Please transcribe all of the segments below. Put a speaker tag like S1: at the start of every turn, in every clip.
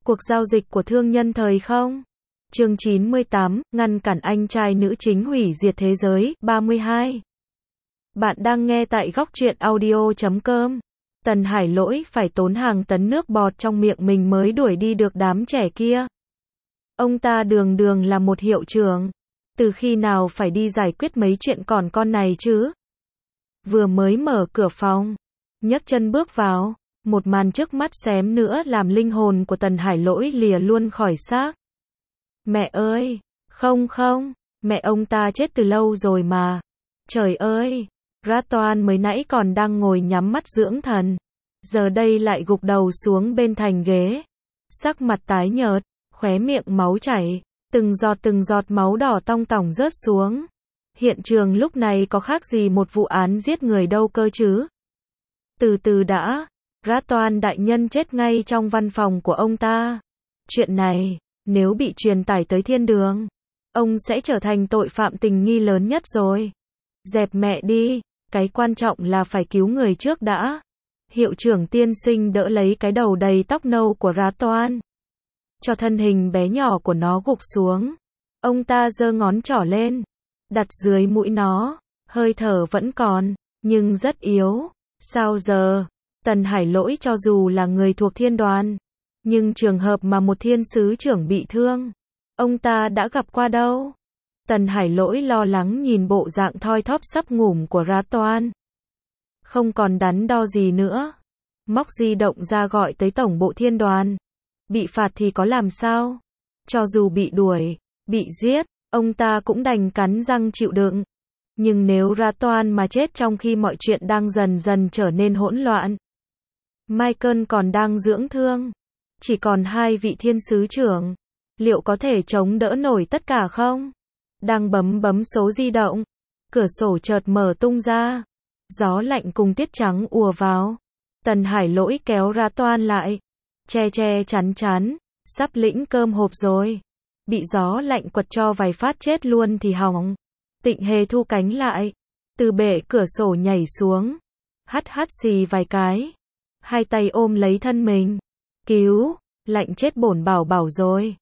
S1: Cuộc giao dịch của thương nhân thời không? Chương 98, ngăn cản anh trai nữ chính hủy diệt thế giới, 32. Bạn đang nghe tại góc truyện audio.com. Tần Hải Lỗi phải tốn hàng tấn nước bọt trong miệng mình mới đuổi đi được đám trẻ kia. Ông ta đường đường là một hiệu trưởng. Từ khi nào phải đi giải quyết mấy chuyện còn con này chứ? Vừa mới mở cửa phòng, nhấc chân bước vào, một màn trước mắt xém nữa làm linh hồn của Tần Hải Lỗi lìa luôn khỏi xác. Mẹ ơi, không, mẹ ông ta chết từ lâu rồi mà. Trời ơi, Ratoan mới nãy còn đang ngồi nhắm mắt dưỡng thần, giờ đây lại gục đầu xuống bên thành ghế. Sắc mặt tái nhợt, khóe miệng máu chảy, từng giọt máu đỏ tong tỏng rớt xuống. Hiện trường lúc này có khác gì một vụ án giết người đâu cơ chứ. Từ từ đã, Ratoan đại nhân chết ngay trong văn phòng của ông ta. Chuyện này, nếu bị truyền tải tới thiên đường, ông sẽ trở thành tội phạm tình nghi lớn nhất rồi. Dẹp mẹ đi, cái quan trọng là phải cứu người trước đã. Hiệu trưởng tiên sinh đỡ lấy cái đầu đầy tóc nâu của Ratoan, cho thân hình bé nhỏ của nó gục xuống. Ông ta giơ ngón trỏ lên, đặt dưới mũi nó, hơi thở vẫn còn, nhưng rất yếu. Sao giờ? Tần Hải Lỗi cho dù là người thuộc thiên đoàn, nhưng trường hợp mà một thiên sứ trưởng bị thương, ông ta đã gặp qua đâu? Tần Hải Lỗi lo lắng nhìn bộ dạng thoi thóp sắp ngủm của Ratoan. Không còn đắn đo gì nữa, móc di động ra gọi tới tổng bộ thiên đoàn. Bị phạt thì có làm sao? Cho dù bị đuổi, bị giết, ông ta cũng đành cắn răng chịu đựng. Nhưng nếu Ratoan mà chết trong khi mọi chuyện đang dần dần trở nên hỗn loạn, Michael còn đang dưỡng thương, chỉ còn hai vị thiên sứ trưởng, liệu có thể chống đỡ nổi tất cả không? Đang bấm số di động, cửa sổ chợt mở tung ra, gió lạnh cùng tiết trắng ùa vào. Tần Hải Lỗi kéo Ratoan lại, che chắn, sắp lĩnh cơm hộp rồi. Bị gió lạnh quật cho vài phát chết luôn thì hỏng. Tịnh Hề thu cánh lại, từ bệ cửa sổ nhảy xuống, hắt xì vài cái, hai tay ôm lấy thân mình. Cứu, lạnh chết bổn bảo rồi.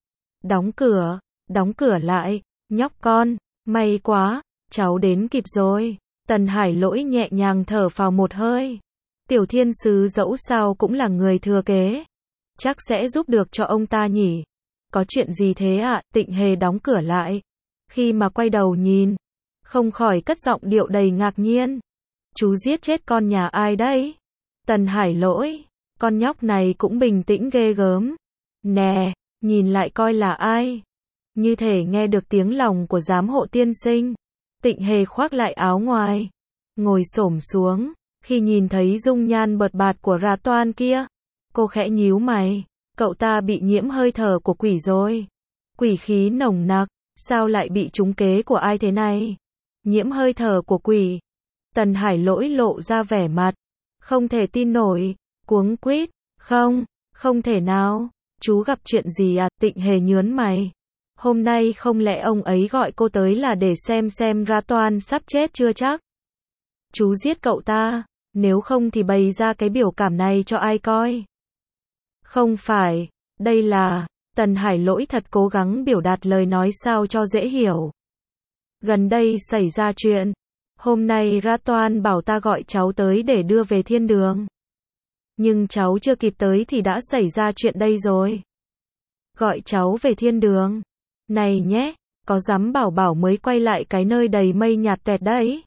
S1: Đóng cửa lại, nhóc con, may quá, cháu đến kịp rồi. Tần Hải Lỗi nhẹ nhàng thở phào một hơi. Tiểu thiên sứ dẫu sao cũng là người thừa kế, chắc sẽ giúp được cho ông ta nhỉ. Có chuyện gì thế ạ? Tịnh Hề đóng cửa lại. Khi mà quay đầu nhìn, không khỏi cất giọng điệu đầy ngạc nhiên. Chú giết chết con nhà ai đấy? Tần Hải Lỗi, con nhóc này cũng bình tĩnh ghê gớm. Nè, nhìn lại coi là ai. Như thể nghe được tiếng lòng của giám hộ tiên sinh. Tịnh Hề khoác lại áo ngoài, ngồi xổm xuống. Khi nhìn thấy dung nhan bợt bạt của Ratoan kia, cô khẽ nhíu mày. Cậu ta bị nhiễm hơi thở của quỷ rồi. Quỷ khí nồng nặc, sao lại bị trúng kế của ai thế này? Nhiễm hơi thở của quỷ. Tần Hải Lỗi lộ ra vẻ mặt không thể tin nổi, cuống quýt. Không thể nào. Chú gặp chuyện gì à? Tịnh Hề nhớn mày. Hôm nay không lẽ ông ấy gọi cô tới là để xem Ratoan sắp chết chưa chắc? Chú giết cậu ta, nếu không thì bày ra cái biểu cảm này cho ai coi? Không phải, đây là... Tần Hải Lỗi thật cố gắng biểu đạt lời nói sao cho dễ hiểu. Gần đây xảy ra chuyện. Hôm nay Ratoan bảo ta gọi cháu tới để đưa về thiên đường. Nhưng cháu chưa kịp tới thì đã xảy ra chuyện đây rồi. Gọi cháu về thiên đường? Này nhé, có dám bảo mới quay lại cái nơi đầy mây nhạt tẹt đấy.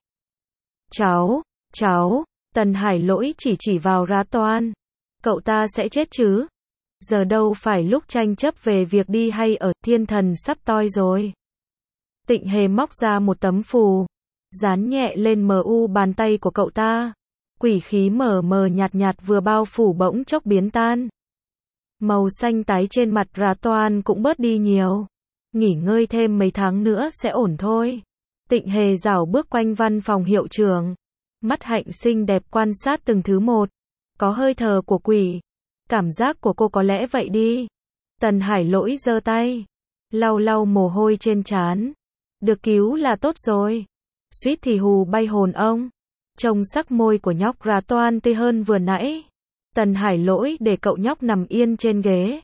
S1: Cháu, Tần Hải Lỗi chỉ vào Ratoan. Cậu ta sẽ chết chứ? Giờ đâu phải lúc tranh chấp về việc đi hay ở, thiên thần sắp toi rồi. Tịnh Hề móc ra một tấm phù, dán nhẹ lên bàn tay của cậu ta. Quỷ khí mờ nhạt vừa bao phủ bỗng chốc biến tan. Màu xanh tái trên mặt Ratoan cũng bớt đi nhiều. Nghỉ ngơi thêm mấy tháng nữa sẽ ổn thôi. Tịnh Hề rảo bước quanh văn phòng hiệu trưởng, mắt hạnh xinh đẹp quan sát từng thứ một. Có hơi thở của quỷ. Cảm giác của cô có lẽ vậy đi. Tần Hải Lỗi giơ tay, lau mồ hôi trên trán. Được cứu là tốt rồi. Suýt thì hù bay hồn ông. Trông sắc môi của nhóc Ratoan tươi hơn vừa nãy. Tần Hải Lỗi để cậu nhóc nằm yên trên ghế,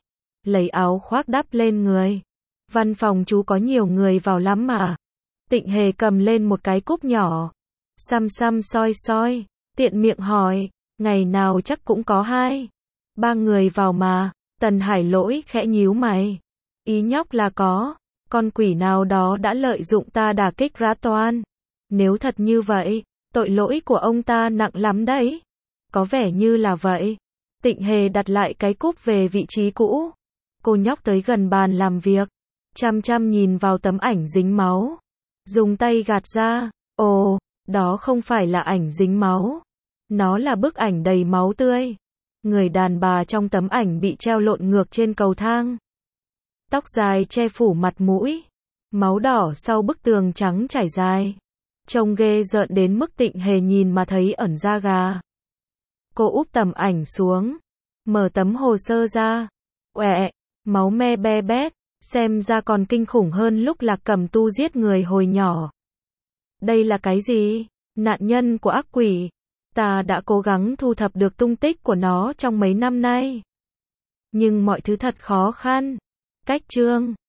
S1: lấy áo khoác đắp lên người. Văn phòng chú có nhiều người vào lắm mà. Tịnh Hề cầm lên một cái cúp nhỏ. Xăm xăm soi soi, tiện miệng hỏi, ngày nào chắc cũng có 2-3 người vào mà. Tần Hải Lỗi khẽ nhíu mày. Ý nhóc là có con quỷ nào đó đã lợi dụng ta đả kích Rã Toan. Nếu thật như vậy, tội lỗi của ông ta nặng lắm đấy. Có vẻ như là vậy. Tịnh Hề đặt lại cái cúp về vị trí cũ. Cô nhóc tới gần bàn làm việc, chăm chăm nhìn vào tấm ảnh dính máu. Dùng tay gạt ra. Ồ, đó không phải là ảnh dính máu. Nó là bức ảnh đầy máu tươi. Người đàn bà trong tấm ảnh bị treo lộn ngược trên cầu thang. Tóc dài che phủ mặt mũi. Máu đỏ sau bức tường trắng trải dài. Trông ghê rợn đến mức Tịnh Hề nhìn mà thấy ẩn da gà. Cô úp tấm ảnh xuống. Mở tấm hồ sơ ra. Uẹ, máu me be bét. Xem ra còn kinh khủng hơn lúc Lạc Cẩm Tu giết người hồi nhỏ. Đây là cái gì? Nạn nhân của ác quỷ. Ta đã cố gắng thu thập được tung tích của nó trong mấy năm nay. Nhưng mọi thứ thật khó khăn. Cách chương